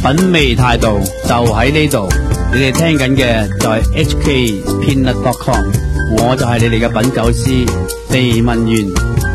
品味態度就喺呢度。你哋聽緊嘅就係 HKpeanut.com， 我就係你哋嘅品酒師地文員。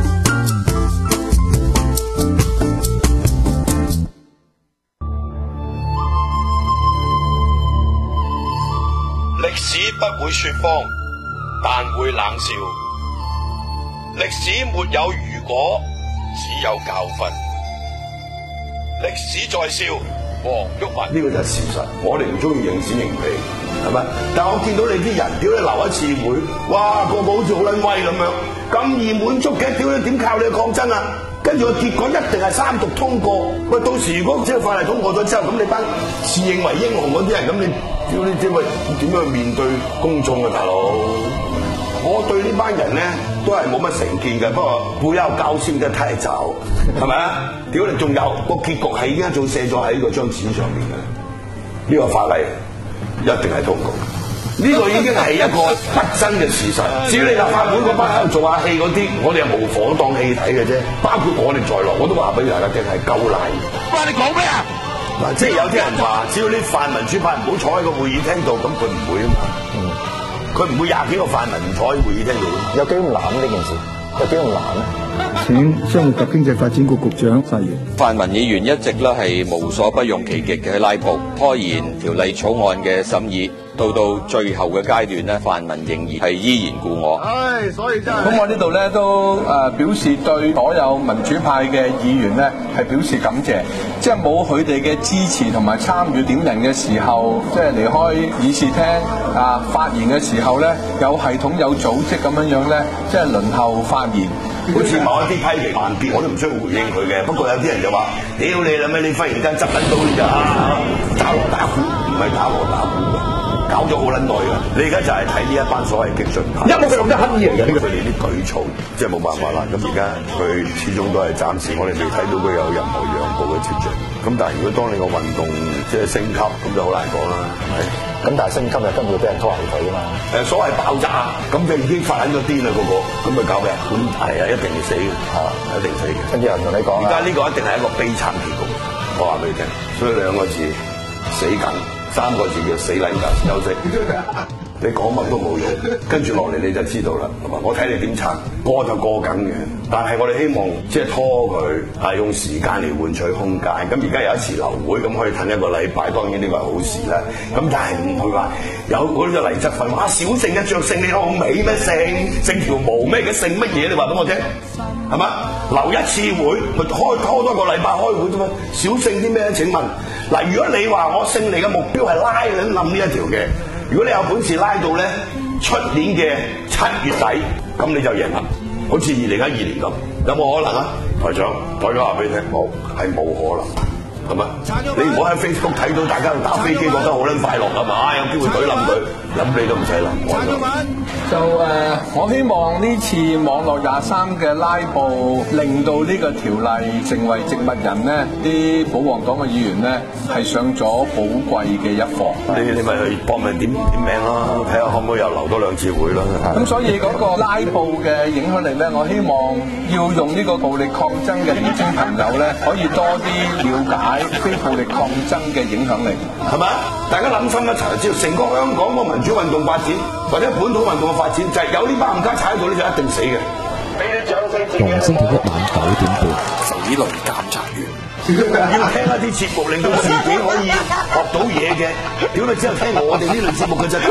歷史不會說謊，但會冷笑。歷史沒有如果，只有教訓。歷史在笑，黃毓民。呢個就係事實。我哋唔中意認屎認屁，係咪？但我見到你啲人，屌你留一次會，哇個個好似好撚威咁樣，咁易滿足嘅，屌你點靠你去抗爭啊？跟住個結果一定係三讀通過。喂，到時如果即係法例通過咗之後，咁你班自認為英雄嗰啲人，咁你屌你即係點樣去面對公眾啊，大佬？我對呢班人咧都係冇乜成見嘅，不過不要高興得太早，係咪啊？屌你仲有個結局係已經一早寫咗喺嗰張紙上面嘅，呢個法例一定係通過。呢個已經係一個不爭嘅事實。至於你立法會嗰班喺度做下戲嗰啲，我哋係無火當戲睇嘅啫。包括我哋在內，我都話俾大家聽係鳩賴。哇！你講咩啊？嗱，即係有啲人話，只要啲泛民主派唔好坐喺個會議廳度，咁佢唔會啊嘛。佢唔會廿幾個泛民唔坐喺會議廳度。 有幾咁難呢件事？有幾咁難咧？ 請商務及經濟發展局局長發言。 泛民議員一直咧係無所不用其極嘅拉布，拖延條例草案嘅審議，到最後嘅階段咧，泛民仍然係依然故我。 所以真係。 咁我呢度咧都表示對所有民主派嘅議員咧係表示感謝，即係冇佢哋嘅支持同埋參與點人嘅時候，即係離開議事廳發言嘅時候咧，有系統有組織咁樣咧，即係輪候發言。 好似某一啲批評慢啲，我都唔需要回應佢嘅。不過有啲人就話：屌你啦咩？你忽然間執緊到你就打鑼打鼓，唔係打鑼打鼓嘅，搞咗好撚耐㗎。你而家就係睇呢一班所謂激進派，一冇佢用得乞兒嚟嘅，佢哋啲舉措，即係冇辦法啦。咁而家佢始終都係暫時，我哋未睇到佢有任何讓步嘅跡象。咁但係如果當你個運動即係升級，咁就好難講啦，係咪？ 咁但係升級又根本會俾人拖後腿㗎嘛。 所謂爆炸，咁就已經發緊個癲啦，個咁咪搞咩？咁係啊，一定要死嘅，一定死嘅。 跟住有人同你講而家呢個一定係一個悲慘結局，我話俾你聽。所以兩個字死緊，三個字叫死撚緊，休息。你講乜都冇用，跟住落嚟你就知道啦，係嘛？我睇你點撐，過就過緊嘅，但係我哋希望即係拖佢，用時間嚟換取空間。咁而家有一次流會，咁可以褪一個禮拜，當然呢個係好事啦。咁但係唔會話有嗰啲黎則奮話小勝一着勝，你好美咩勝條毛咩嘅勝乜嘢？你話俾我聽，係嘛？留一次會，咪拖多個禮拜開會啫嘛？小勝啲咩？請問嗱，如果你話我勝利嘅目標係拉撚冧呢一條嘅。如果你有本事拉到咧出年嘅7月底，咁你就贏啦。好似2012年咁，有冇可能啊？台長，台長話俾你聽，係冇可能，係咪？你唔好喺 Facebook 睇到大家打飛機覺得好撚快樂係嘛？有機會懟冧佢，諗你都唔使諗。 就我希望呢次網絡23嘅拉布，令到呢個條例成為植物人呢啲保皇黨嘅議員呢係上咗寶貴嘅一課。 你咪去搏命點名啦，睇下可唔可以又留多2次會啦。 咁所以嗰個拉布嘅影響力呢，我希望要用呢個暴力抗爭嘅年輕朋友呢，可以多啲了解非暴力抗爭嘅影響力， 係咪？大家諗深一層就知道，成個香港個民主運動發展或者本土運動嘅發展，就係有呢班冚家踩喺度，你就一定死嘅。 逢星期一晚9點半， 匪類監察員。 要聽一啲節目，令到自己可以學到嘢嘅。屌你，只有聽我哋呢類節目嘅啫，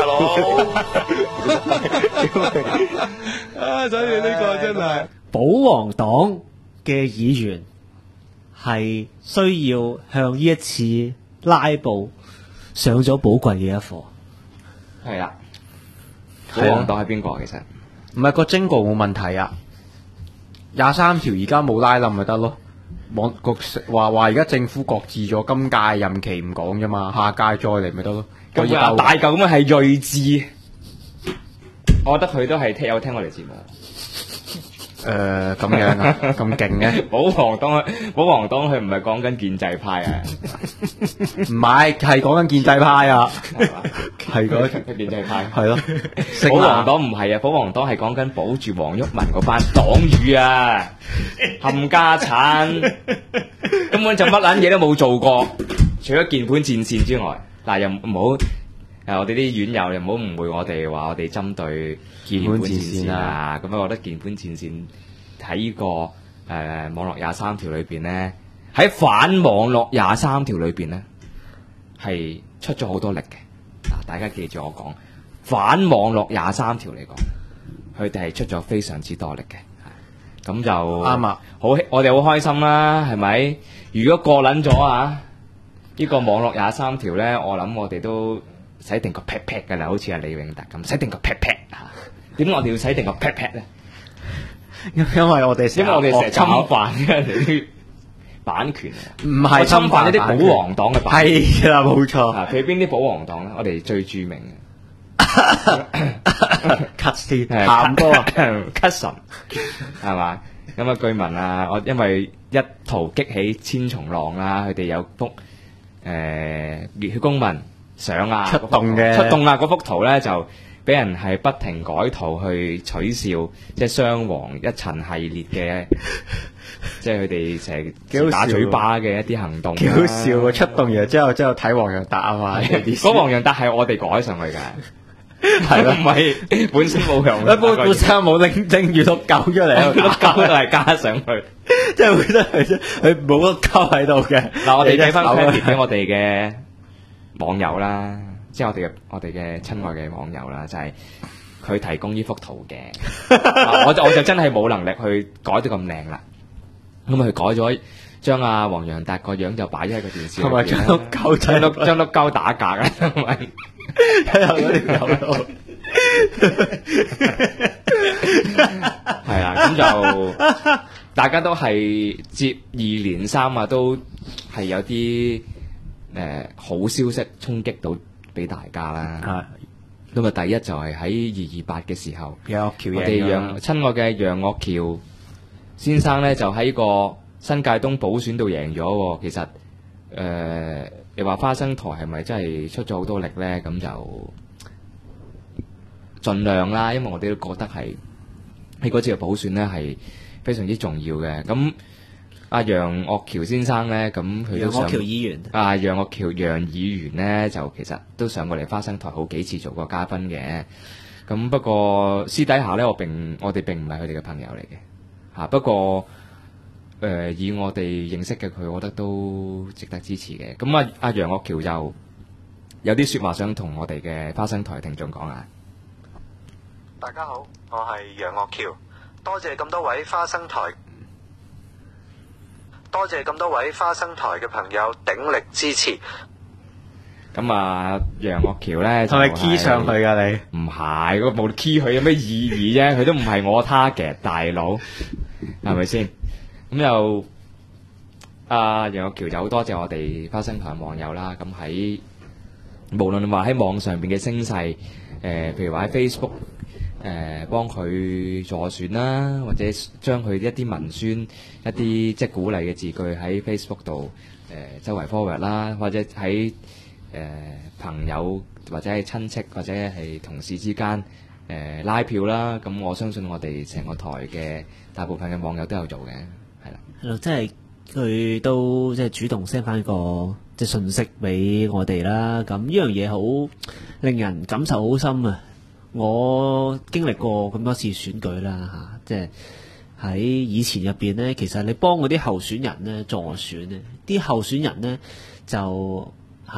大佬。 所以呢個真係保皇黨嘅議員係需要向呢一次拉布上咗寶貴嘅一課。 係啦，保皇黨係邊個？其實唔係個徵告冇問題啊，23條而家冇拉冧咪得咯。網局話而家政府擱置咗，今屆任期唔講啫嘛，下屆再嚟咪得咯。 咁佢大嚿咁樣係睿智，我覺得佢都係有聽我哋節目。 咁樣啊，咁勁嘅？ 保皇黨佢唔係講緊建制派啊， 唔係講緊建制派啊，係嗰建制派係咯。 保皇黨唔係啊，保皇黨係講緊保住黃毓民嗰班黨羽啊，冚家產根本就乜撚嘢都冇做過， 除咗鍵盤戰線之外，嗱又唔好我哋啲院友又唔好誤會我哋話我哋針對鍵盤戰線啊。咁我覺得鍵盤戰線喺呢個網絡23條裏邊咧，喺反網絡23條裏邊咧係出咗好多力嘅。嗱，大家記住我講反網絡23條嚟講，佢哋係出咗非常之多力嘅。咁就啱啊！我哋好開心啦，係咪？如果過撚咗呢個網絡23條咧，我諗我哋都洗定個 pat pat 㗎啦，好似阿李永達咁洗定個 pat pat 嚇。點解我哋要洗定個 pat pat 咧？ 因為我哋成日侵犯人哋啲版權， 唔係侵犯一啲保皇黨嘅版權。 係啦，冇錯。 譬如邊啲保皇黨咧？我哋最著名 cut 先鹹哥 cut 神係嘛？咁啊據聞啊，我因為一圖激起千重浪啦，佢哋有幅熱血公民相出動啦，嗰幅圖咧就俾人係不停改圖去取笑，即係雙黃一塵系列嘅，即係佢哋成日打嘴巴嘅一啲行動。幾好笑啊！ 出動完之後睇黃洋達啊嘛， 嗰黃洋達係我哋改上去嘅。係咯，唔係本身冇用， 本身冇拎住碌鳩出嚟， 碌鳩都係加上去， 即係本身佢冇碌鳩喺度嘅。 嗱，我哋睇翻 credit 俾我哋嘅網友啦，即係我哋嘅親愛嘅網友啦，就係佢提供呢幅圖嘅，我就真係冇能力去改到咁靚啦。咁佢改咗，將阿黃洋達個樣就擺咗喺個電視， 同埋將碌鳩打格啊，同埋係啦，咁就大家都係接二連三啊，都係有啲好消息衝擊到俾大家啦。咁啊，第一就係喺228嘅時候，我哋親愛嘅楊岳橋先生咧就喺個新界東補選度贏咗。其實你話花生台係咪真係出咗好多力咧？咁就盡量啦，因為我哋都覺得係喺嗰次嘅補選咧係非常之重要嘅。咁阿楊岳橋先生咧，咁佢都上楊岳橋議員咧就其實都上過嚟花生台好幾次做過嘉賓嘅。咁不過私底下咧，我哋並唔係佢哋嘅朋友嚟嘅嚇。不過以我哋認識嘅佢，我覺得都值得支持嘅。咁阿楊岳橋就有啲説話想同我哋嘅花生台聽眾講啊！ 大家好，我係楊岳橋，多謝咁多位花生台嘅朋友鼎力支持。 咁啊，楊岳橋咧係咪 key 上去㗎你？ 唔係，嗰冇 key 佢有咩意義啫？佢都唔係我 target 大佬，係咪先？咁又楊岳橋就好多謝我哋花生台網友啦。咁喺無論話喺網上邊嘅聲勢，譬如話喺 Facebook 幫佢助選啦，或者將佢一啲文宣、一啲即係鼓勵嘅字句喺 Facebook 度周圍 forward 啦，或者喺朋友或者係親戚或者係同事之間拉票啦。咁我相信我哋成個台嘅大部分嘅網友都有做嘅。係咯， 即係佢都即係主動 send 翻個即係信息俾我哋啦。咁呢樣嘢好令人感受好深啊！我經歷過咁多次選舉啦嚇，即係喺以前入邊呢，其實你幫嗰啲候選人呢助選呢，啲候選人呢就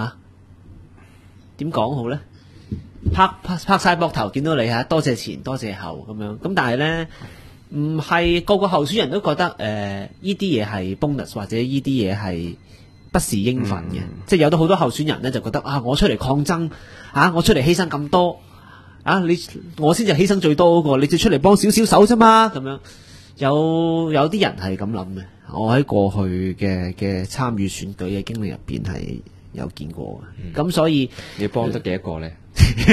點講好呢？拍晒膊頭，見到你多謝前多謝後咁樣。咁但係呢，唔係個個候選人都覺得呢啲嘢係 bonus 或者呢啲嘢係不是應份嘅。即係有好多候選人呢，就覺得我出嚟抗爭我出嚟犧牲咁多我先至犧牲最多嗰個，你只出嚟幫少少手啫嘛咁樣。有啲人係咁諗嘅。我喺過去嘅參與選舉嘅經歷入邊係有見過嘅。咁所以你幫得幾多個咧？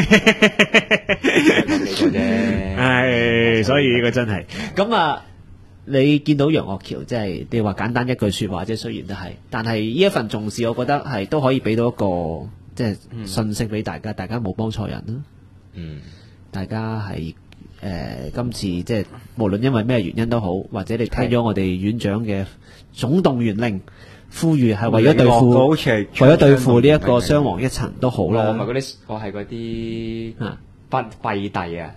係，所以呢個真係咁你見到楊岳橋，即係你話簡單一句説話，即係雖然都係，但係呢一份重視，我覺得係都可以俾到一個即係信息俾大家，大家冇幫錯人啦。大家係今次即係無論因為咩原因都好，或者你聽咗我哋院長嘅總動員令， 呼籲係為咗對付， 好似係為咗對付呢一個雙黃一層都好啦。 我咪嗰啲，我係嗰啲廢帝啊，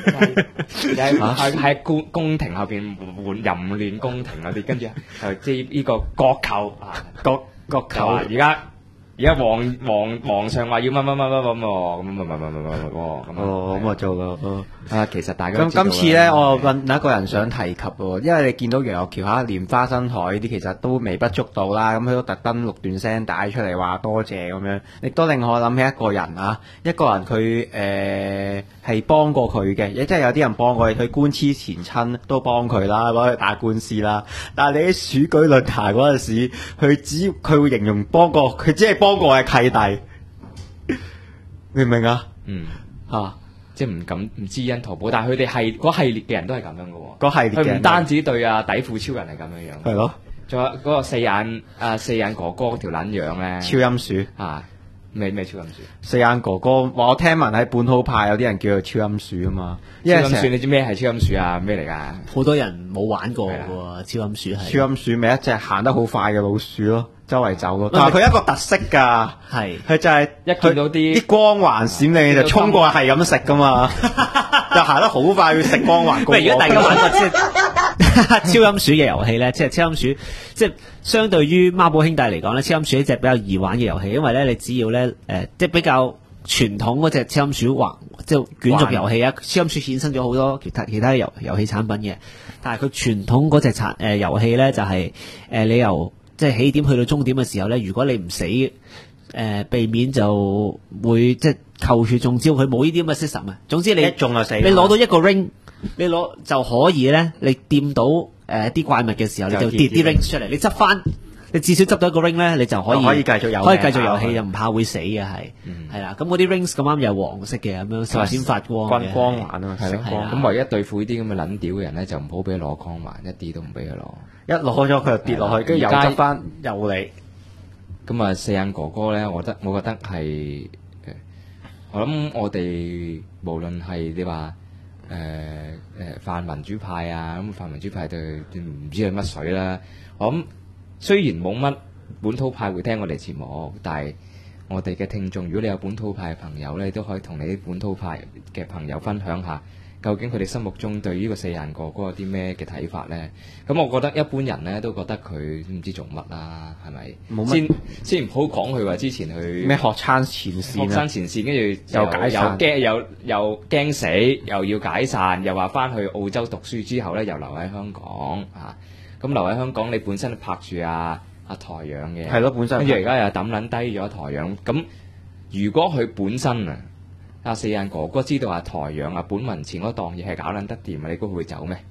喺宮廷後邊換淫亂宮廷嗰啲，跟住就即係呢個國球啊，國球啊，而家皇上話要乜乜乜乜乜喎， 咁啊做啦。 其實大家咁今次咧，我問另一個人想提及喎，因為你見到楊岳橋嚇連花生台呢啲其實都微不足道啦，咁佢都特登錄段聲帶出嚟話多謝咁樣，亦都令我諗起一個人啊，一個人佢係幫過佢嘅，亦即係有啲人幫過佢官司前親都幫佢啦，攞去打官司啦。但係你喺選舉論壇嗰陣時，佢會形容幫過，佢只係幫過係契弟，明唔明啊？ 即係唔知恩圖報，但係佢哋係嗰系列嘅人都係咁樣嘅喎。 嗰系列嘅人佢唔單止對底褲超人係咁樣樣， 係咯， 仲有嗰個四眼哥哥嗰條撚樣咧， 超音鼠咩超音鼠？ 四眼哥哥話我聽聞喺本土派有啲人叫佢超音鼠啊嘛。 超音鼠你知咩係超音鼠啊？咩嚟㗎？ 好多人冇玩過喎，超音鼠係。 超音鼠咪一隻行得好快嘅老鼠咯，周圍走咯。但係佢一個特色㗎，佢就係一見到啲光環閃亮就衝過去係咁食㗎嘛，就行得好快要食光環。 如果大家玩過即係超音鼠嘅遊戲咧，即係超音鼠，即係相對於孖寶兄弟嚟講咧，超音鼠係一隻比較易玩嘅遊戲，因為咧你只要咧即係比較傳統嗰隻超音鼠即係卷軸遊戲啊，超音鼠衍生咗好多其他遊戲產品嘅，但係佢傳統嗰隻遊戲咧就係你由即係起點去到終點嘅時候咧，如果你唔死避免就會即係扣血中招，佢冇呢啲咁嘅 system 啊。總之你一中就死，你攞到一個 ring， 你攞就可以咧，你掂到啲怪物嘅時候，你就跌啲 rings 出嚟，你執翻。你至少執到一個 ring 咧，你就可以繼續遊戲，就唔怕會死嘅係啦。咁嗰啲 rings 咁啱又係黃色嘅咁樣，閃閃發光嘅， 光環啊嘛，係咯。 咁唯一對付呢啲咁嘅撚屌嘅人咧，就唔好俾佢攞光環，一啲都唔俾佢攞。 一攞咗佢就跌落去，跟住又執翻又嚟。 咁啊，四眼哥哥咧，我覺得係我諗我哋無論係你話泛民主派啊，咁泛民主派對唔知係乜水啦，我諗。雖然冇乜本土派會聽我哋節目，但係我哋嘅聽眾，如果你有本土派嘅朋友咧，你都可以同你啲本土派嘅朋友分享下，究竟佢哋心目中對呢個四眼哥哥有啲咩嘅睇法咧？咁我覺得一般人咧都覺得佢唔知做乜啦，係咪？冇乜先唔好講佢話之前去咩學生前線， 跟住又解散，又驚死，又要解散，又話翻去澳洲讀書之後咧，又留喺香港啊。咁留喺香港，你本身拍住阿台陽嘅， 係咯，本身跟住而家又抌撚低咗台陽。咁如果佢本身阿四眼哥哥知道阿台陽本民前嗰檔嘢係搞撚得掂，你估佢會走咩？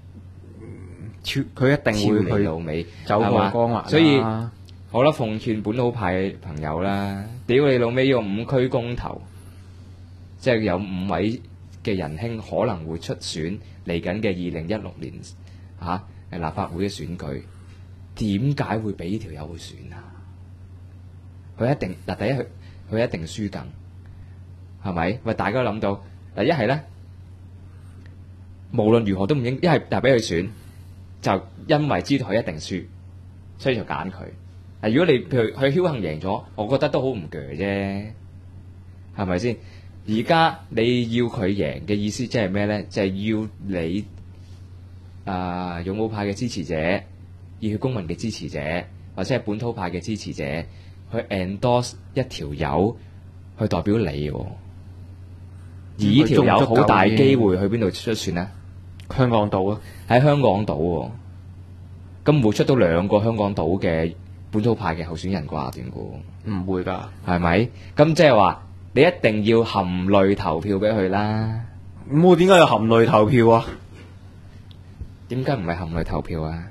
佢一定會去到尾走過光環。 所以好啦，奉勸本土派朋友啦，屌你老尾要5區公投，即係有5位嘅仁兄可能會出選嚟緊嘅2016年立法會嘅選舉，點解會俾呢條友去選啊？佢一定第一佢一定輸緊，係咪？喂，大家都諗到一係咧，無論如何都唔應，一係就俾佢選，就因為知道佢一定輸，所以就揀佢。如果你譬如佢僥倖贏咗，我覺得都好唔鋸啫，係咪先？而家你要佢贏嘅意思即係咩咧？就係要你。勇武派嘅支持者、熱血公民嘅支持者，或者係本土派嘅支持者，去 endorse 一條友去代表你喎。而呢條友好大機會去邊度出選呢？ 香港島啊， 喺香港島喎。咁會出到2個香港島嘅本土派嘅候選人啩？點估？ 唔會㗎， 係咪？咁即係話你一定要含淚投票俾佢啦。 咁我點解要含淚投票啊？ 點解唔係含淚投票啊？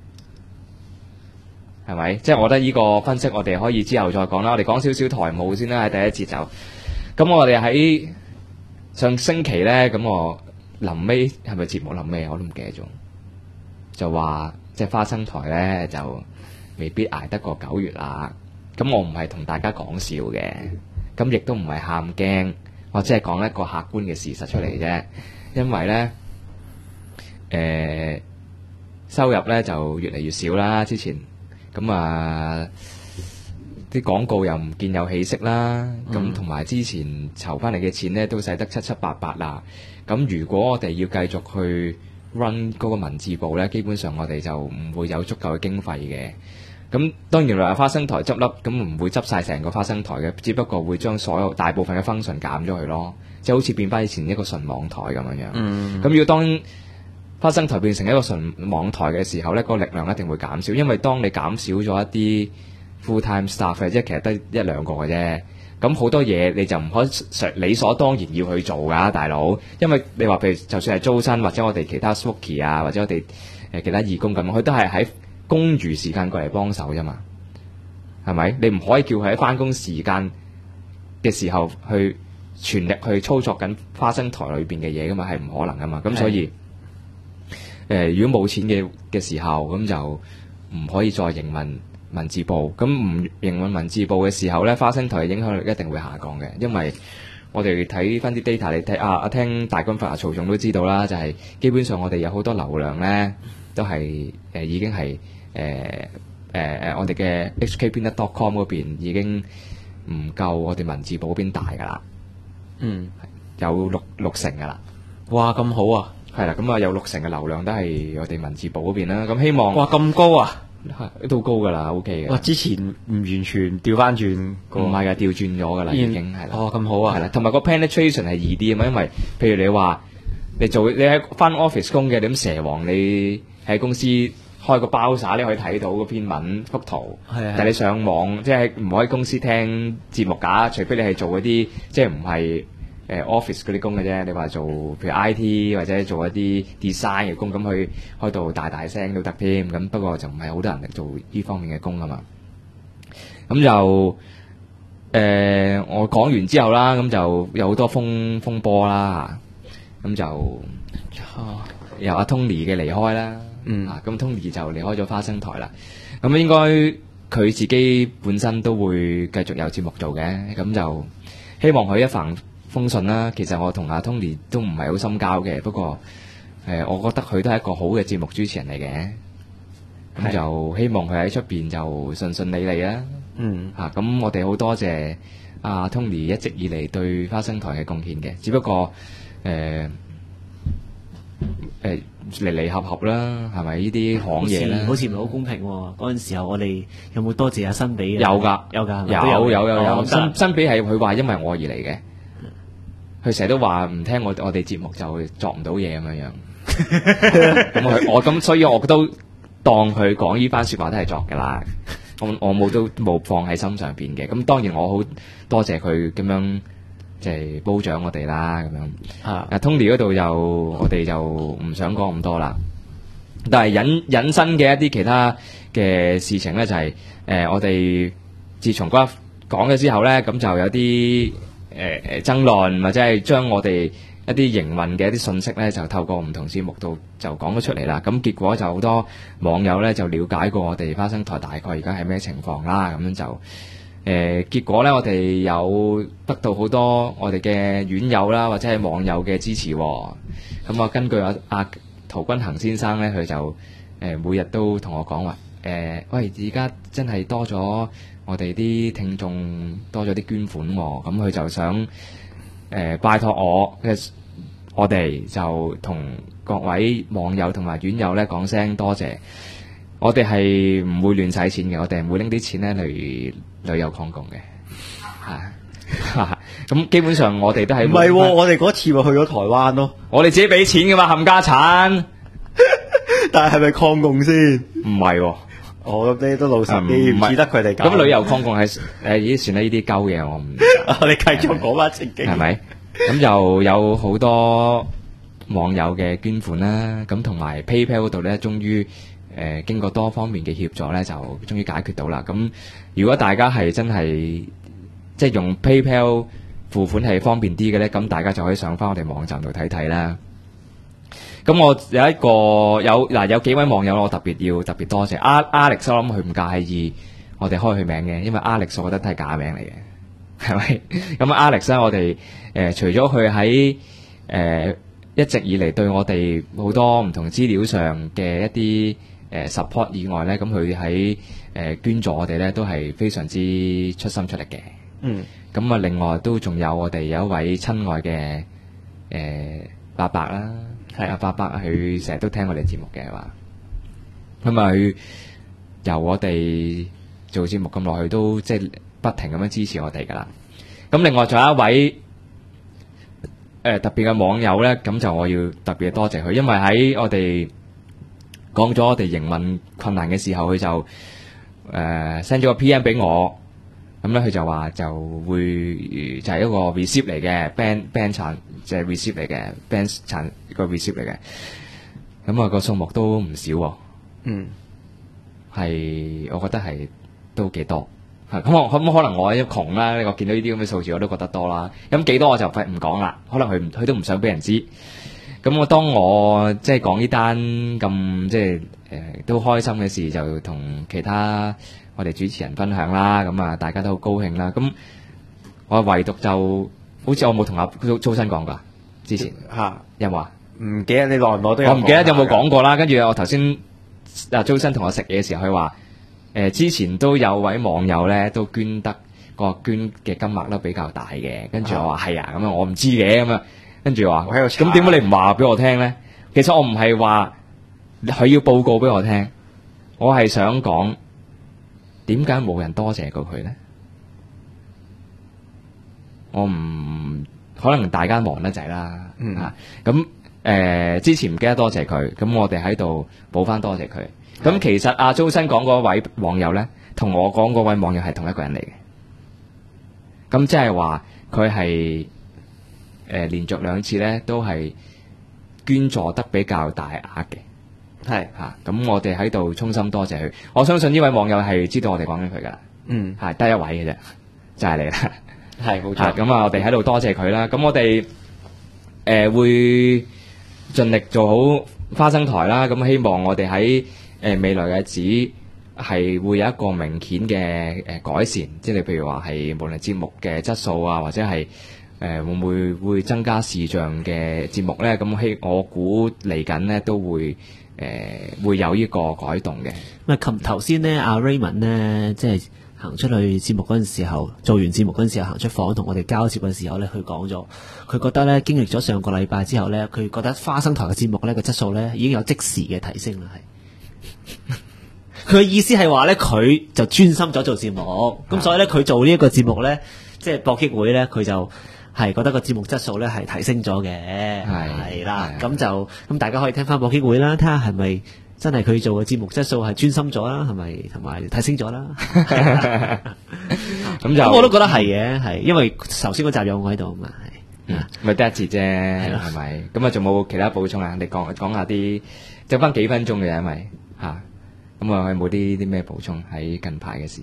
係咪？即係我覺得呢個分析我哋可以之後再講啦。我哋講少少台務先啦，喺第一節就咁。我哋喺上星期咧，咁我臨尾係咪節目臨尾我都唔記得咗，就話即係花生台咧就未必捱得過9月啦。咁我唔係同大家講笑嘅，咁亦都唔係喊驚，我只係講一個客觀嘅事實出嚟啫。因為咧。收入咧就越嚟越少啦。之前咁啊啲廣告又唔見有起色啦，咁同埋之前籌翻嚟嘅錢呢都使得七七八八啦。咁如果我哋要繼續去 run 嗰個文字部呢，基本上我哋就唔會有足夠嘅經費嘅。咁當然話花生台執笠，咁唔會執晒成個花生台嘅，只不過會將所有大部分嘅 function 減咗佢咯，即係好似變翻以前一個純網台咁樣樣。咁如果當花生台變成一個純網台嘅時候呢，個力量一定會減少，因為當你減少咗一啲 full time staff 嘅，即係其實得一兩個嘅啫。咁好多嘢你就唔可以理所當然要去做㗎，大佬。因為你話譬如就算係租薪或者我哋其他 Smoky 啊，或者我哋其他義工咁，佢都係喺公餘時間過嚟幫手啫嘛，係咪？你唔可以叫佢喺翻工時間嘅時候去全力去操作緊花生台裏邊嘅嘢噶嘛，係唔可能噶嘛。咁所以如果冇錢嘅時候，咁就唔可以再營運文字部。咁唔營運文字部嘅時候呢，花生台嘅影響力一定會下降嘅，因為我哋睇翻啲 data， 你睇聽大軍閥曹總都知道啦，就係基本上我哋有好多流量呢，都係已經係我哋嘅 hkpeanut.com 嗰邊已經唔夠我哋文字部嗰邊大噶啦。有六成噶啦。 哇，咁好啊！ 係啦，咁啊有60%嘅流量都係我哋文字部嗰邊啦。咁希望哇咁高啊！ 都高噶啦 ，OK 嘅。 哇！之前唔完全調翻轉， 唔係㗎，調轉咗噶啦，已經係啦。 哦，咁好啊！ 係啦，同埋個 penetration 係易啲啊嘛，因為譬如你話你喺翻 office 工嘅，你咁蛇王你喺公司開個包撒，你可以睇到嗰篇文幅圖。但係你上網即係唔可以公司聽節目㗎，除非你係做嗰啲即係唔係office 嗰啲工嘅啫。你話做譬如 IT 或者做一啲 design 嘅工，咁去開到大聲都得添。咁不過就唔係好多人嚟做呢方面嘅工啊嘛。咁就我講完之後啦，咁就有好多風波啦。咁就由阿 Tony 嘅離開啦。咁 Tony 就離開咗花生台啦。咁應該佢自己本身都會繼續有節目做嘅。咁就希望佢一帆風順啦。其實我同阿 Tony 都唔係好深交嘅，不過我覺得佢都係一個好嘅節目主持人嚟嘅。咁就希望佢喺出邊就順順利利啦。咁我哋好多謝阿 Tony 一直以嚟對花生台嘅貢獻嘅，只不過離離合合啦，係咪呢啲行嘢咧？ 好似唔係好公平喎。嗰陣時候我哋有冇多謝阿新比？ 有㗎，有。新比係佢話因為我而嚟嘅，佢成日都話唔聽我哋節目就作唔到嘢咁樣。咁所以我都當佢講呢番説話都係作㗎啦。我冇放喺心上邊嘅。咁當然我好多謝佢咁樣。即係褒獎我哋啦，咁樣。Tony 嗰度我哋就唔想講咁多啦。但係引申嘅一啲其他嘅事情咧，就係我哋自從嗰日講咗之後咧，咁就有啲爭論，或者係將我哋一啲營運嘅一啲信息咧，就透過唔同節目度就講咗出嚟啦。咁結果就好多網友咧就了解過我哋花生台大概而家係咩情況啦，咁樣就。結果咧，我哋有得到好多我哋嘅院友啦，或者係網友嘅支持。咁我根據阿陶君行先生咧，佢就每日都同我講話，喂，而家真係多咗我哋啲聽眾多咗啲捐款喎。咁佢就想拜託我哋就同各位網友同埋院友咧講聲多謝。我哋係唔會亂使錢嘅，我哋唔會拎啲錢咧嚟旅遊抗共嘅，咁基本上我哋都係唔係喎？ 我哋嗰次咪去咗台灣咯， 我哋自己俾錢嘅嘛，冚家產。 但係咪抗共先？ 唔係喎， 我呢都老實啲，唔似得佢哋咁。 咁旅遊抗共係已經算啦，呢啲鳩嘢我唔。 你繼續講翻正經。 係咪？咁就有好多網友嘅捐款啦，咁同埋 PayPal 嗰度咧，終於。經過多方面嘅協助咧，就終於解決到啦。咁如果大家係真係即係用 PayPal 付款係方便啲嘅咧，咁大家就可以上翻我哋網站度睇睇啦。咁我有幾位網友我特別多謝。Alex 我諗佢唔介意我哋開佢名嘅，因為 Alex 我覺得都係假名嚟嘅，係咪？咁 Alex 咧，我哋除咗佢喺一直以嚟對我哋好多唔同資料上嘅一啲support 以外咧，咁佢喺捐助我哋咧，都係非常之出心出力嘅。 嗯。 咁啊，另外都仲有我哋有一位親愛嘅伯伯啦，係啊，伯伯佢成日都聽我哋節目嘅話，咁啊佢由我哋做節目咁耐，佢都即係不停咁樣支持我哋噶啦。咁另外仲有一位特別嘅網友咧，咁就我要特別多謝佢，因為喺我哋講咗我哋營運困難嘅時候，佢就send 咗個 PM 俾我。咁咧，佢就話就會就係一個 receipt 嚟嘅 band 產，就係 receipt 嚟嘅 band 產個 receipt 嚟嘅。咁啊，個數目都唔少喎。 嗯， 係我覺得係都幾多。咁可能我窮啦，我見到呢啲咁嘅數字我都覺得多啦。咁幾多我就唔講啦。可能佢都唔想俾人知。咁當我即係講呢單咁即係都開心嘅事，就同其他我哋主持人分享啦，咁啊大家都好高興啦。咁我唯獨就好似我冇同阿周生講過之前有冇啊？ 唔記得你耐唔耐都有。 我唔記得有冇講過啦。跟住我頭先周生同我食嘢嘅時候，佢話之前都有位網友咧都捐得個捐嘅金額都比較大嘅。跟住我話係啊，咁我唔知嘅咁啊。跟住話咁點解你唔話俾我聽咧？其實我唔係話佢要報告俾我聽，我係想講。點解冇人多謝過佢呢？我唔可能大家忙得滯啦，咁之前唔記得多謝佢，咁我哋喺度補翻多謝佢。咁其實阿周生講嗰位網友呢，同我講嗰位網友係同一個人嚟嘅。咁即係話佢係連續2次呢都係捐助得比較大額嘅。係咁我哋喺度衷心多謝佢。我相信呢位網友係知道我哋講緊佢噶，係得一位嘅啫，就係你啦。係冇錯。咁我哋喺度多謝佢啦。咁我哋會盡力做好花生台啦。咁希望我哋喺未來嘅日子係會有一個明顯嘅改善，即係譬如話係無論節目嘅質素啊，或者係會唔會增加視像嘅節目咧？咁我估嚟緊咧都會。會有呢個改動嘅。 咁頭先咧，阿 Raymond 咧，即係行出去節目嗰陣時候，做完節目嗰陣時候行出房同我哋交接嘅時候咧，佢講咗，佢覺得咧經歷咗上個禮拜之後咧，佢覺得花生台嘅節目咧個質素咧已經有即時嘅提升啦。係佢嘅意思係話咧，佢就專心咗做節目，咁所以咧佢做呢一個節目咧，即係搏擊會咧，佢就。係覺得個節目質素咧係提升咗嘅，係啦，咁大家可以聽翻搏擊會啦，睇下係咪真係佢做嘅節目質素係專心咗啦，係咪同埋提升咗啦？咁我都覺得係嘅，係因為頭先嗰集有我喺度嘛，係咪得一節啫，係咪？咁啊仲冇其他補充啊？你講下啲，剩翻幾分鐘嘅，因為咁啊有冇啲咩補充喺近排嘅事？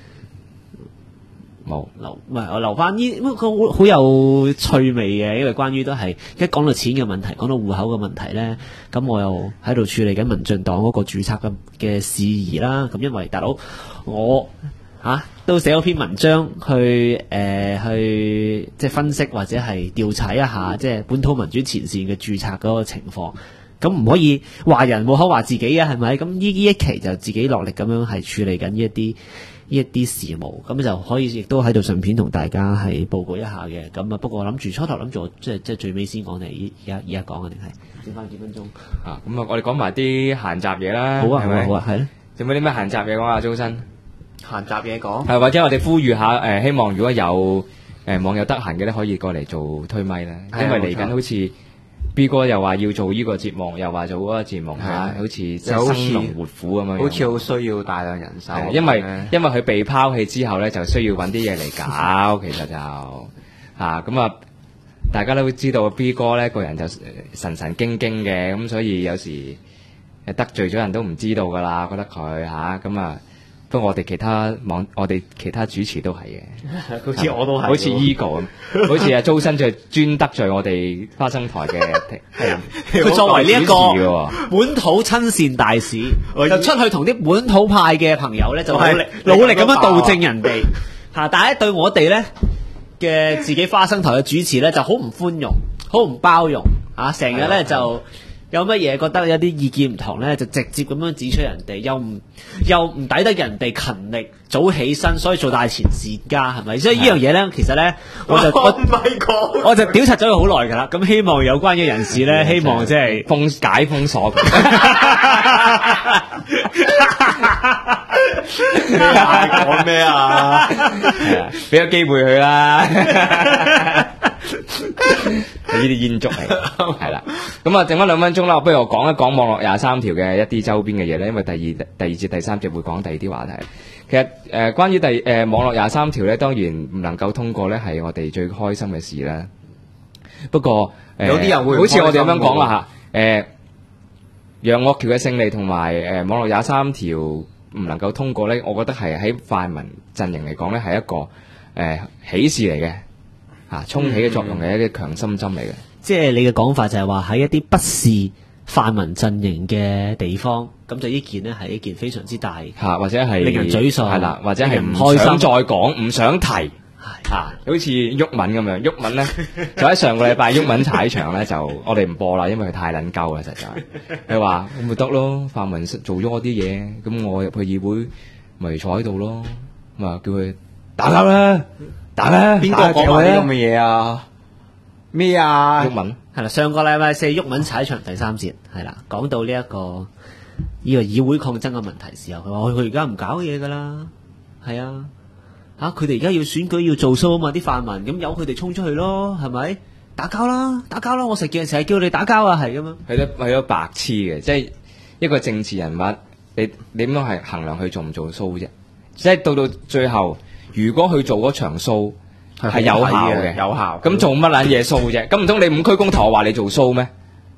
冇我留翻呢個好有趣味嘅，因為關於都係一講到錢嘅問題，講到戶口嘅問題咧，咁我又喺度處理緊民進黨嗰個註冊嘅事宜啦。咁因為大佬我都寫咗篇文章去即係分析或者係調查一下即係本土民主前線嘅註冊嗰個情況。咁唔可以話人冇口話自己啊，係咪？咁呢一期就自己落力咁樣係處理緊呢一啲事務，咁就可以亦都喺度順便同大家係報告一下嘅。咁啊，不過諗住初頭諗住即係最尾先講定而家講嘅定係剩翻幾分鐘咁啊，我哋講埋啲閒雜嘢啦。 好啊，好啊，係咧。 有冇啲咩閒雜嘢講啊？周生閒雜嘢講或者我哋呼籲下希望如果有網友得閒嘅咧，可以過嚟做推咪啦。因為嚟緊好似 B 哥又話要做呢個節目，又話做嗰個節目好似即係生龍活虎咁樣， 好似好需要大量人手。 因為佢被拋棄之後咧，就需要揾啲嘢嚟搞。其實就咁啊，大家都知道 B 哥咧個人就神神經經嘅，咁所以有時得罪咗人都唔知道噶啦，覺得佢咁啊。不過我哋其他主持都係嘅， 好似我都係， 好似 Ego 咁，好似阿周生就專得罪我哋花生台嘅。 佢作為呢一個本土親善大使，就出去同啲本土派嘅朋友咧，就努力咁樣導正人哋。但係對我哋咧嘅自己花生台嘅主持咧，就好唔寬容，好唔包容。成日咧就有乜嘢覺得有啲意見唔同咧，就直接咁樣指出人哋，又唔抵得人哋勤力早起身，所以做大前線家係咪？所以呢樣嘢咧，其實咧，我就調查咗佢好耐㗎啦。咁希望有關嘅人士咧，希望即係解封鎖佢。 講咩啊？ 俾個機會佢啦。呢啲煙燭嚟，係啦。咁啊，剩翻2分鐘啦，不如我講一講網絡23條嘅一啲周邊嘅嘢咧，因為第二節第三節會講第二啲話題。其實關於網絡23條咧，當然唔能夠通過咧，係我哋最開心嘅事啦。不過有啲人會好似我哋咁樣講啦嚇，楊岳橋嘅勝利同埋網絡23條唔能夠通過咧，我覺得係喺泛民陣營嚟講咧，係一個喜事嚟嘅。沖起嘅作用嘅一啲強心針嚟嘅， 即係你嘅講法就係話喺一啲不是泛民陣營嘅地方，咁就呢件呢係一件非常之大或者係令人沮喪， 係啦，或者係唔開想再講，唔想提好似毓民咁樣，毓民咧就喺上個禮拜毓民踩場咧就我哋唔播啦，因為佢太撚鳩啦，實在佢話咁咪得咯，泛民做咗我啲嘢，咁我入去議會咪坐喺度咯，咁啊叫佢打交啦。打啦！ 邊個講埋啲咁嘅嘢啊？咩啊？ 毓民係啦，上個禮拜4毓民踩場第3節係啦，講到呢一個議會抗爭嘅問題時候，佢話佢而家唔搞嘢噶啦，係啊，佢哋而家要選舉要做 show 啊嘛，啲泛民咁由佢哋衝出去咯，係咪？打交啦，我成日叫你打交啊，係咁樣。 係咗白痴嘅，即係一個政治人物，你點樣係衡量佢做唔做 show 啫？即係到最後。如果佢做嗰場 show 係有效嘅， 有效， 咁做乜撚嘢 show 啫？咁唔通你5區公投話你做 show 咩？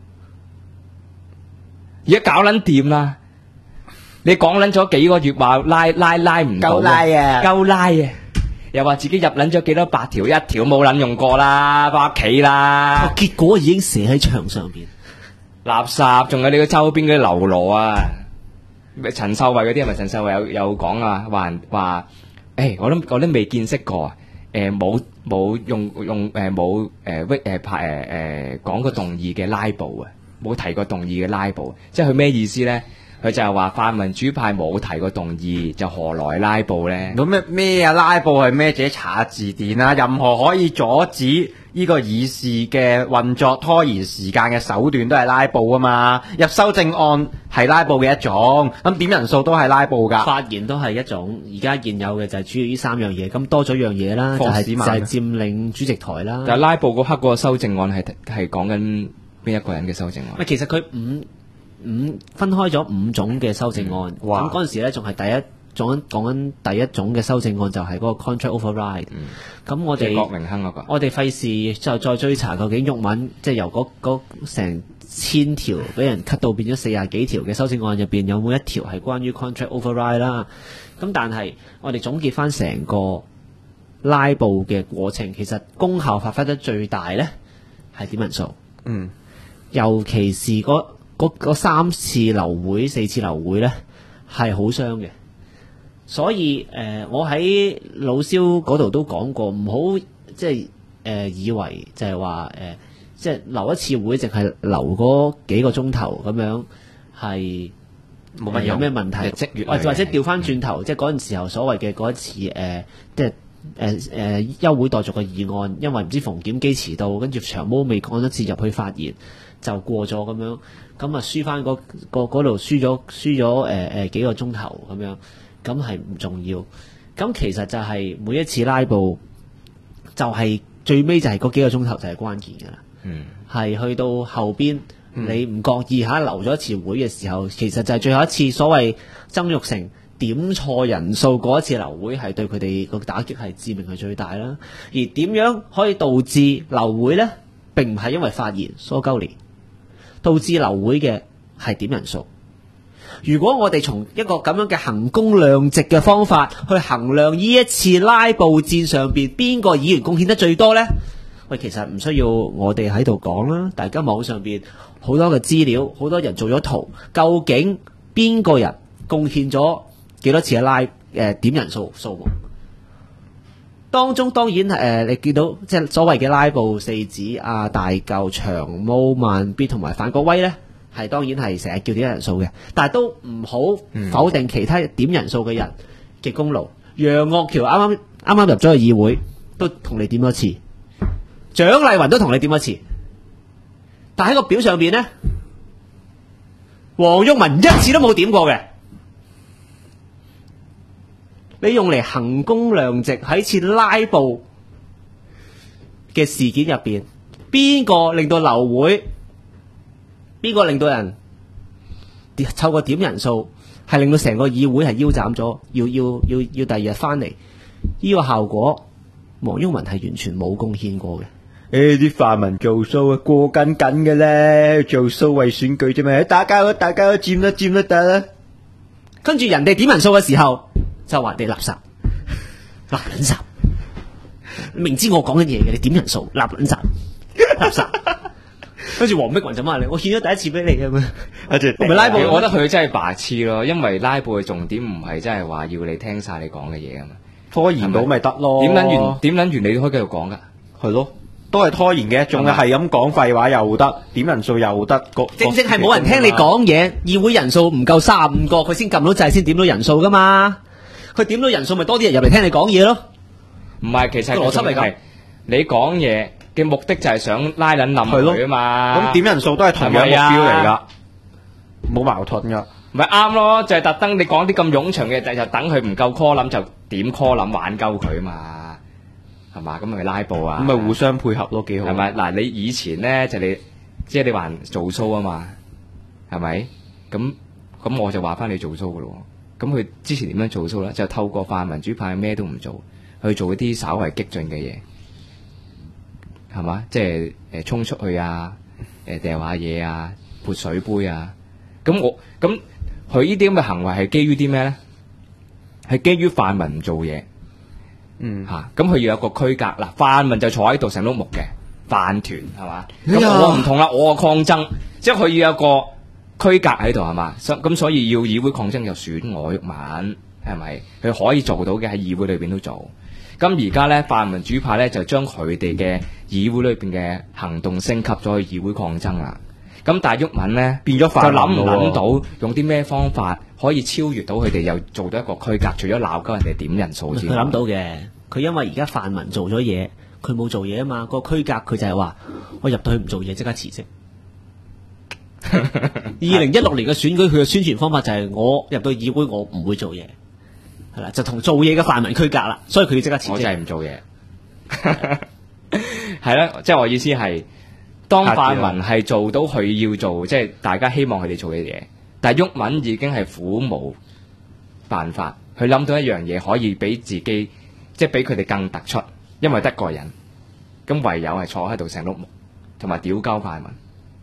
而家搞撚掂啦！你講撚咗幾個月話拉唔到，夠拉啊！又話自己入撚咗幾多8條，1條冇撚用過啦，返屋企啦！ 結果已經寫喺牆上邊， 垃圾！仲有你個周邊嗰啲流羅啊，陳秀慧嗰啲係咪陳秀慧有講啊？話。我都未見識過啊！冇用冇講個動議嘅拉布啊，冇提過動議嘅拉布，即係佢咩意思咧？佢就係話泛民主派冇提過動議，就何來拉布咧？ 咁咩啊？拉布係咩？自己查字典啊！任何可以阻止呢個議事嘅運作、拖延時間嘅手段都係拉布啊嘛！入修正案係拉布嘅一種，咁點人數都係拉布㗎。 發言都係一種。而家現有嘅就係主要呢3樣嘢，咁多咗樣嘢啦，就係佔領主席台啦。 但係拉布嗰刻嗰個修正案係講緊邊一個人嘅修正案？ 其實佢分開咗5種嘅修正案，咁嗰陣時咧仲係第一種講緊第一種嘅修正案就係嗰個 contract override。咁我哋郭榮鏗嗰個， 我哋費事就再追查究竟毓民即係由嗰成1000條俾人 cut 到變咗40幾條嘅修正案入邊有冇一條係關於 contract override 啦？咁但係我哋總結翻成個拉布嘅過程，其實功效發揮得最大咧係點人數。尤其是嗰3次流會、4次流會咧，係好傷嘅。所以我喺老蕭嗰度都講過，唔好即係以為就係話即係留一次會，淨係留嗰幾個鐘頭咁樣係冇乜有咩問題，或者調翻轉頭，即係嗰陣時候所謂嘅嗰一次即係休會待續嘅議案，因為唔知馮檢基遲到，跟住長毛未趕一次入去發言就過咗咁樣，咁啊輸翻嗰度輸咗幾個鐘頭咁樣，咁係唔重要。咁其實就係每一次拉布，就係最尾就係嗰幾個鐘頭就係關鍵㗎啦。係去到後邊，你唔覺意下留咗一次會嘅時候，其實就係最後一次所謂曾鈺成點錯人數嗰一次流會，係對佢哋個打擊係致命係最大啦。而點樣可以導致流會呢？並唔係因為發言疏鳩連，導致流會嘅係點人數。如果我哋從一個咁樣嘅衡工量值嘅方法去衡量呢一次拉布戰上邊邊個議員貢獻得最多呢？喂，其實唔需要我哋喺度講啦，大家網上邊好多嘅資料，好多人做咗圖，究竟邊個人貢獻咗幾多次嘅點人數目？當中當然你見到即係所謂嘅拉布四子啊、大嚿長毛、慢必同埋范國威呢， 係當然係成日叫點人數嘅，但係都唔好否定其他點人數嘅人嘅功勞。楊岳橋啱啱入咗去議會，都同你點咗次，蔣麗芸都同你點咗次，但喺個表上邊呢，黃毓民一次都冇點過嘅。你用嚟行功量值喺次拉布嘅事件入邊，邊個令到流會？邊個令到人湊個點人數，係令到成個議會係腰斬咗？要第二日翻嚟，呢個效果，黃毓民係完全冇貢獻過嘅。 啲泛民做數啊，過緊嘅咧，做數為選舉啫嘛，大家都佔得得啦。 跟住人哋點人數嘅時候，就話你垃圾，垃圾。明知我講緊嘢嘅，你點人數，垃圾。跟住黃碧雲就問你，我獻咗第一次俾你嘅咩？我咪拉布， 我覺得佢真係白痴咯，因為拉布嘅重點唔係真係話要你聽晒你講嘅嘢啊嘛， 拖延到咪得咯？ 點撚完你都可以繼續講噶， 係咯，都係拖延嘅一種嘅，係咁講廢話又得，點人數又得， 正係冇人聽你講嘢，議會人數唔夠35個，佢先撳到掣，先點到人數噶嘛？佢點到人數咪多啲人入嚟聽你講嘢咯？ 唔係，其實邏輯嚟㗎， 你講嘢嘅目的就係想拉撚冧佢啊嘛。 咁點人數都係同樣目標嚟噶，冇矛盾噶。 咪啱咯，就係特登你講啲咁冗長嘅，就等佢唔夠 call 諗就點 call 諗玩鳩佢嘛，係嘛？咁咪拉布啊？ 咁咪互相配合咯，幾好。 係咪？嗱，你以前咧就即係你話做 show 啊嘛，係咪？咁我就話翻你做 show 噶咯。咁佢之前點樣做 show 咧？就透過泛民主派咩都唔做，去做一啲稍為激進嘅嘢。係嘛？即係衝出去啊！掉下嘢啊！潑水杯啊！咁佢呢啲咁嘅行為係基於啲咩咧？係基於泛民唔做嘢。咁佢要有個區隔嗱，泛民就坐喺度成碌木嘅飯團係嘛？咁我唔同啦，我個抗爭，即係佢要有個區隔喺度係嘛？咁所以要議會抗爭就選我毓民係咪？佢可以做到嘅喺議會裏邊都做。咁而家咧，泛民主派咧就將佢哋嘅議會裏邊嘅行動升級咗去議會抗爭啦。咁但係毓民咧變咗泛民，就諗唔諗到用啲咩方法可以超越到佢哋，又做到一個區隔？除咗鬧鳩人哋點人數之外， 佢諗到嘅。佢因為而家泛民做咗嘢，佢冇做嘢啊嘛。個區隔佢就係話，我入到去唔做嘢，即刻辭職。2016年嘅選舉，佢嘅宣傳方法就係我入到議會，我唔會做嘢。係啦，就同做嘢嘅泛民區隔啦，所以佢要即刻辭職。 我就係唔做嘢，係啦，即係我意思係，當泛民係做到佢要做，即係大家希望佢哋做嘅嘢，但係毓民已經係苦無辦法，佢諗到一樣嘢可以俾自己，即係俾佢哋更突出，因為得個人，咁唯有係坐喺度成碌木，同埋屌鳩泛民，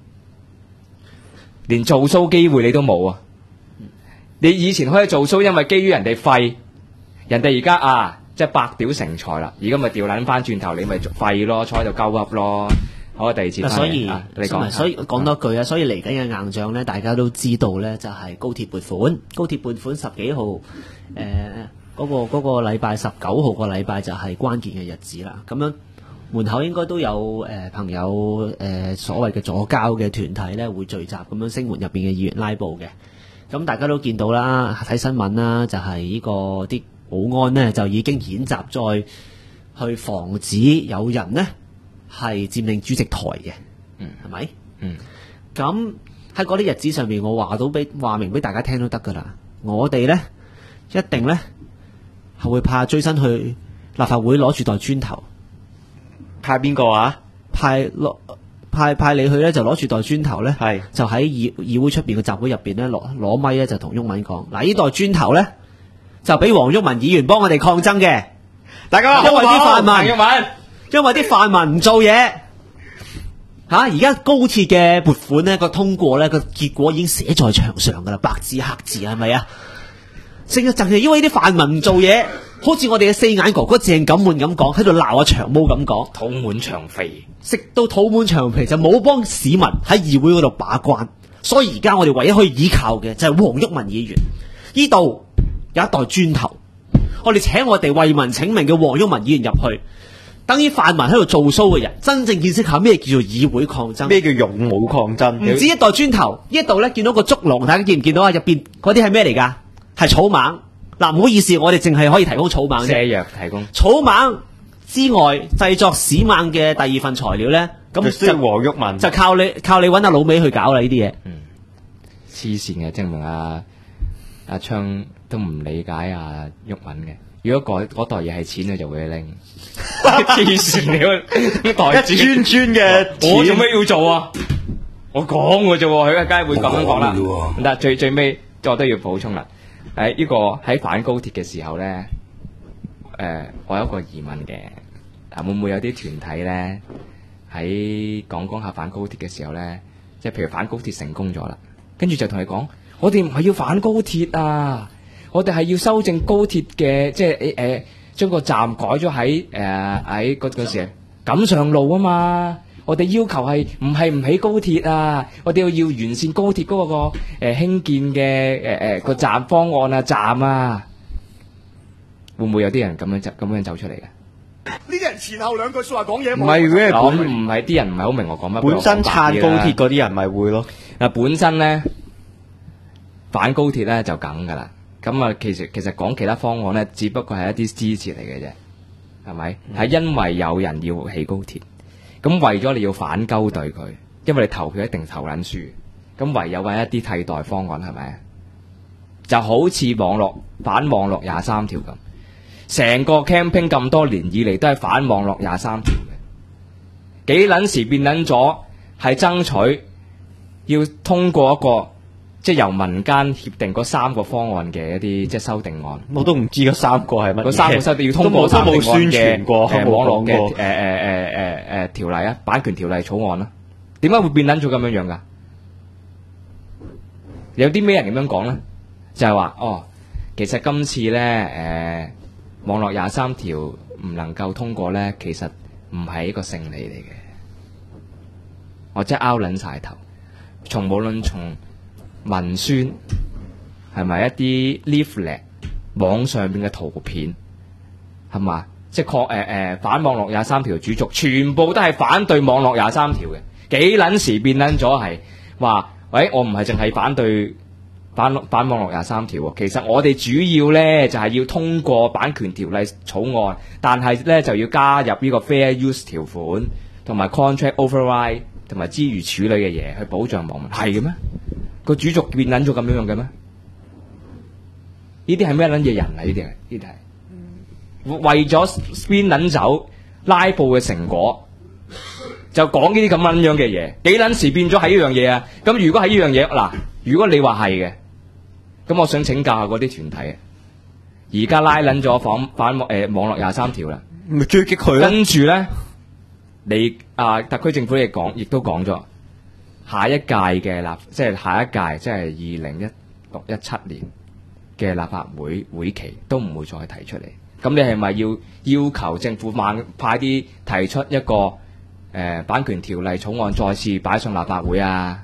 連做 show 機會你都冇啊！你以前可以做 show，因為基於人哋廢。人哋而家即係百屌成才啦，而家咪調捻翻轉頭，你咪廢咯，坐喺度鳩噏咯。好，第二次。 所以你講， 所以講多句啊，所以嚟緊嘅硬仗咧，大家都知道咧，就係高鐵撥款。高鐵撥款10幾號，嗰個禮拜19號個禮拜就係關鍵嘅日子啦。咁樣門口應該都有朋友所謂嘅左膠嘅團體咧會聚集，咁樣聲援入邊嘅議員拉布嘅。咁大家都見到啦，睇新聞啦，就係呢個啲保安呢就已經演習再去防止有人呢係佔領主席台嘅，係咪？咁喺嗰啲日子上面，我話明俾大家聽都得噶啦。我哋呢一定呢係會派追身去立法會攞住袋磚頭， 派邊個啊？ 派你去咧，就攞住袋磚頭咧，就喺議會出邊嘅集會入邊咧攞咪咧，就同毓民講：嗱，呢袋磚頭咧就俾黃毓民議員幫我哋抗爭嘅。大家因為啲泛民唔做嘢而家高鐵嘅撥款咧個通過咧個結果已經寫在牆上噶啦，白字黑字係咪啊？成日就係因為呢啲泛民唔做嘢，好似我哋嘅四眼哥哥鄭錦滿咁講，喺度鬧阿長毛咁講， 肚滿腸肥， 食到肚滿腸肥就冇幫市民喺議會嗰度把關，所以而家我哋唯一可以依靠嘅就係黃毓民議員。呢度有一袋磚頭，我哋請我哋為民請命嘅黃毓民議員入去， 等於泛民喺度做 show 嘅人，真正見識下咩叫做議會抗爭， 咩叫勇武抗爭？ 唔止一袋磚頭，呢一度咧見到個竹籠，大家見唔見到啊？入邊嗰啲係咩嚟㗎？係草蜢。嗱，唔好意思，我哋淨係可以提供草蜢啫。 瀉藥提供草蜢之外，製作屎蜢嘅第二份材料咧，咁就黃毓民就靠你揾阿老尾去搞啦呢啲嘢。 黐線嘅，證明阿昌都唔理解阿毓民嘅。如果嗰袋嘢係錢，佢就會拎。黐線你呢袋一磚磚嘅， 我做咩要做啊？我講嘅啫，佢梗係會咁樣講啦。唔得，最尾我都要補充啦。呢個喺反高鐵嘅時候咧，我有一個疑問嘅，會唔會有啲團體咧喺講下反高鐵嘅時候咧，即係譬如反高鐵成功咗啦，跟住就同你講，我哋唔係要反高鐵啊，我哋係要修正高鐵嘅，即係將個站改咗喺嗰時錦上路啊嘛。我哋要求係唔起高鐵啊，我哋要完善高鐵嗰個興建嘅個站方案啊，站啊，會唔會有啲人咁樣走出嚟嘅？ 呢啲人前後兩句說話講嘢， 唔係如果係唔係啲人唔係好明我講乜， 本身撐高鐵嗰啲人咪會咯。 嗱，本身咧反高鐵咧就梗噶啦，咁啊其實講其他方案咧，只不過係一啲支持嚟嘅啫，係咪？係因為有人要起高鐵。咁為咗你要反鳩對佢，因為你投票一定投撚輸，咁唯有揾一啲替代方案，係咪？就好似反網絡23條咁，成個 campaign 咁多年以嚟都係反網絡23條嘅，幾撚時變撚咗係爭取要通過一個即係由民間協定嗰3個方案嘅一啲即係修訂案， 我都唔知嗰3個係乜嘢。 嗰3個修訂要通過3個宣傳過網絡嘅條例啊，版權條例草案啦，點解會變撚咗咁樣㗎？有啲咩人咁樣講咧？就係話其實今次咧網絡23條唔能夠通過咧，其實唔係一個勝利嚟嘅。我真係拗撚晒頭，無論從文宣係咪一啲 leaflet 網上邊嘅圖片係嘛？即係反網絡23條主軸，全部都係反對網絡23條嘅。幾撚時變撚咗係話，喂，我唔係淨係反對反網絡23條喎，其實我哋主要咧就係要通過版權條例草案，但係咧就要加入呢個 fair use 條款同埋 contract override 同埋資源處理嘅嘢去保障網民，係嘅咩？個主軸變撚咗咁樣嘅咩？呢啲係咩撚嘢人啊？呢啲係為咗 spin 撚走拉布嘅成果，就講呢啲咁撚樣嘅嘢，幾撚時變咗係呢樣嘢啊？咁如果係呢樣嘢嗱，如果你話係嘅，咁我想請教下嗰啲團體，而家拉撚咗反網絡23條啦， 咪追擊佢。 跟住咧，你特區政府亦都講咗。下一屆嘅即係2016-17年嘅立法會期都唔會再提出嚟。咁你係咪要求政府快啲提出一個版權條例草案再次擺上立法會啊？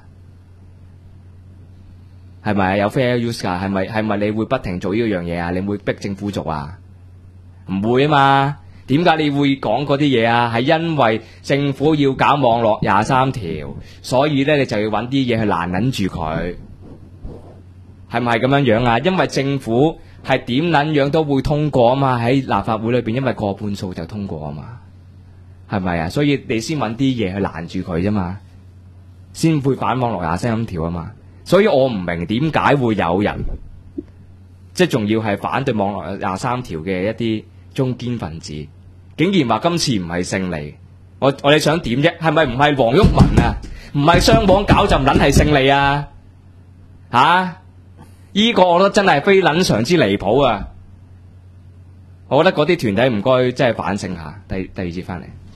係咪有 fair use 㗎？係咪你會不停做呢樣嘢啊？你會逼政府做啊？唔會啊嘛？點解你會講嗰啲嘢啊？係因為政府要搞網絡23條，所以咧你就要揾啲嘢去攔撚住佢，係咪咁樣樣啊？因為政府係點撚樣都會通過啊嘛，喺立法會裏邊，因為過半數就通過啊嘛，係咪啊？所以你先揾啲嘢去攔住佢啫嘛，先會反網絡23條啊嘛。所以我唔明點解會有人即係仲要係反對網絡23條嘅一啲中堅分子，竟然話今次唔係勝利，我哋想點啫？係咪唔係黃毓民啊？唔係雙網搞就唔撚係勝利啊？依個我覺得真係非撚常之離譜啊！我覺得嗰啲團體唔該真係反省下。第二節翻嚟。